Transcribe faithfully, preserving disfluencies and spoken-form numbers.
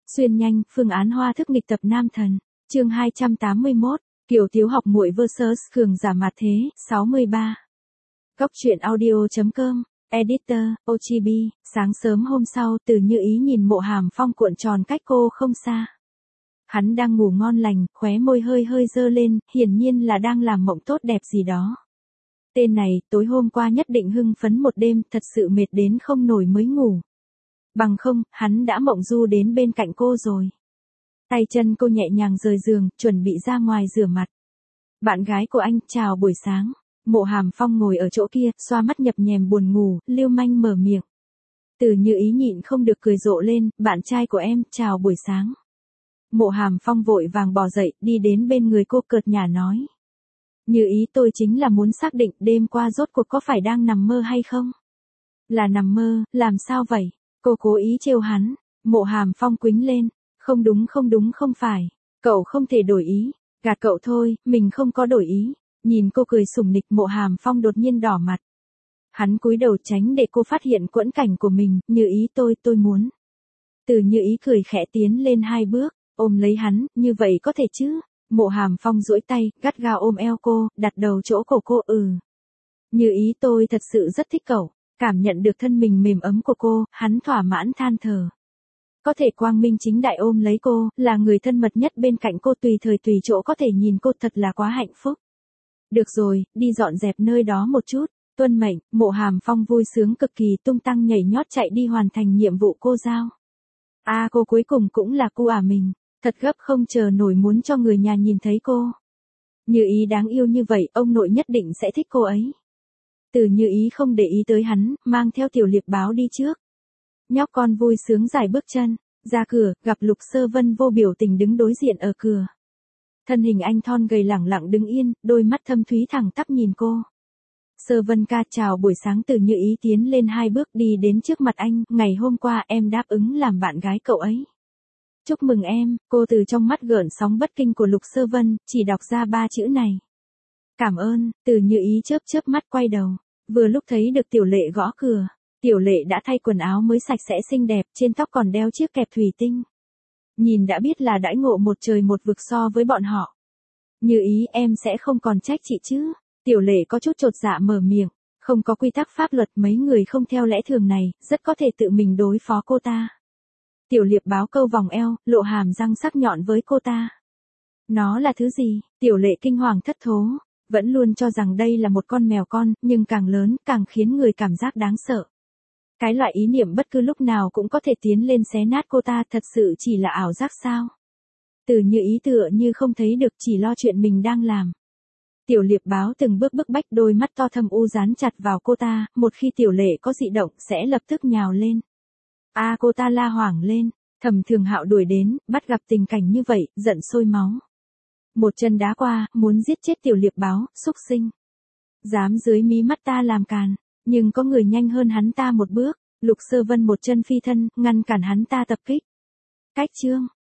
Xuyên nhanh, phương án hoa thức nghịch tập nam thần. Chương hai trăm tám mươi mốt, Kiều Tiếu học muội versus Cường giả mặt thế, sáu mươi ba. Góc truyện audio.com, Editor, ô giê bê, sáng sớm hôm sau Từ Như Ý nhìn Mộ Hàm Phong cuộn tròn cách cô không xa. Hắn đang ngủ ngon lành, khóe môi hơi hơi dơ lên, hiển nhiên là đang làm mộng tốt đẹp gì đó. Tên này, tối hôm qua nhất định hưng phấn một đêm, thật sự mệt đến không nổi mới ngủ. Bằng không, hắn đã mộng du đến bên cạnh cô rồi. Tay chân cô nhẹ nhàng rời giường, chuẩn bị ra ngoài rửa mặt. Bạn gái của anh, chào buổi sáng. Mộ Hàm Phong ngồi ở chỗ kia, xoa mắt nhập nhèm buồn ngủ, lưu manh mở miệng. Từ Như Ý nhịn không được cười rộ lên, bạn trai của em, chào buổi sáng. Mộ Hàm Phong vội vàng bò dậy, đi đến bên người cô cợt nhả nói. Như Ý, tôi chính là muốn xác định đêm qua rốt cuộc có phải đang nằm mơ hay không? Là nằm mơ, làm sao vậy? Cô cố ý trêu hắn. Mộ Hàm Phong quĩnh lên. Không đúng không đúng không phải. Cậu không thể đổi ý. Gạt cậu thôi, mình không có đổi ý. Nhìn cô cười sủng nịch, Mộ Hàm Phong đột nhiên đỏ mặt. Hắn cúi đầu tránh để cô phát hiện quẫn cảnh của mình. Như Ý, tôi, tôi muốn. Từ Như Ý cười khẽ tiến lên hai bước, ôm lấy hắn, như vậy có thể chứ? Mộ Hàm Phong duỗi tay, gắt gao ôm eo cô, đặt đầu chỗ cổ cô. Ừ. Như Ý, tôi thật sự rất thích cậu. Cảm nhận được thân mình mềm ấm của cô, hắn thỏa mãn than thở. Có thể quang minh chính đại ôm lấy cô, là người thân mật nhất bên cạnh cô, tùy thời tùy chỗ có thể nhìn cô, thật là quá hạnh phúc. Được rồi, đi dọn dẹp nơi đó một chút. Tuân mệnh. Mộ Hàm Phong vui sướng cực kỳ, tung tăng nhảy nhót chạy đi hoàn thành nhiệm vụ cô giao. A à, cô cuối cùng cũng là cô à mình. Thật gấp không chờ nổi muốn cho người nhà nhìn thấy cô. Như Ý đáng yêu như vậy, ông nội nhất định sẽ thích cô ấy. Từ Như Ý không để ý tới hắn, mang theo Tiểu Liệp Báo đi trước. Nhóc con vui sướng giải bước chân, ra cửa, gặp Lục Sơ Vân vô biểu tình đứng đối diện ở cửa. Thân hình anh thon gầy lẳng lặng đứng yên, đôi mắt thâm thúy thẳng tắp nhìn cô. Sơ Vân ca, chào buổi sáng. Từ Như Ý tiến lên hai bước đi đến trước mặt anh, ngày hôm qua em đáp ứng làm bạn gái cậu ấy. Chúc mừng em. Cô từ trong mắt gợn sóng bất kinh của Lục Sơ Vân, chỉ đọc ra ba chữ này. Cảm ơn. Từ Như Ý chớp chớp mắt quay đầu, vừa lúc thấy được Tiểu Lệ gõ cửa. Tiểu Lệ đã thay quần áo mới sạch sẽ xinh đẹp, trên tóc còn đeo chiếc kẹp thủy tinh. Nhìn đã biết là đãi ngộ một trời một vực so với bọn họ. Như Ý, em sẽ không còn trách chị chứ? Tiểu Lệ có chút chột dạ mở miệng, không có quy tắc pháp luật, mấy người không theo lẽ thường này, rất có thể tự mình đối phó cô ta. Tiểu Liệp Báo câu vòng eo, lộ hàm răng sắc nhọn với cô ta. Nó là thứ gì? Tiểu Lệ kinh hoàng thất thố, vẫn luôn cho rằng đây là một con mèo con, nhưng càng lớn, càng khiến người cảm giác đáng sợ. Cái loại ý niệm bất cứ lúc nào cũng có thể tiến lên xé nát cô ta, thật sự chỉ là ảo giác sao? Từ Như Ý tựa như không thấy được, chỉ lo chuyện mình đang làm. Tiểu Liệp Báo từng bước bức bách, đôi mắt to thâm u dán chặt vào cô ta, một khi Tiểu Lệ có dị động sẽ lập tức nhào lên. A à, cô ta la hoảng lên, Thẩm Thường Hạo đuổi đến, bắt gặp tình cảnh như vậy, giận sôi máu. Một chân đá qua, muốn giết chết Tiểu Liệp Báo, xúc sinh. Dám dưới mí mắt ta làm càn, nhưng có người nhanh hơn hắn ta một bước, Lục Sơ Vân một chân phi thân, ngăn cản hắn ta tập kích. Cách chương,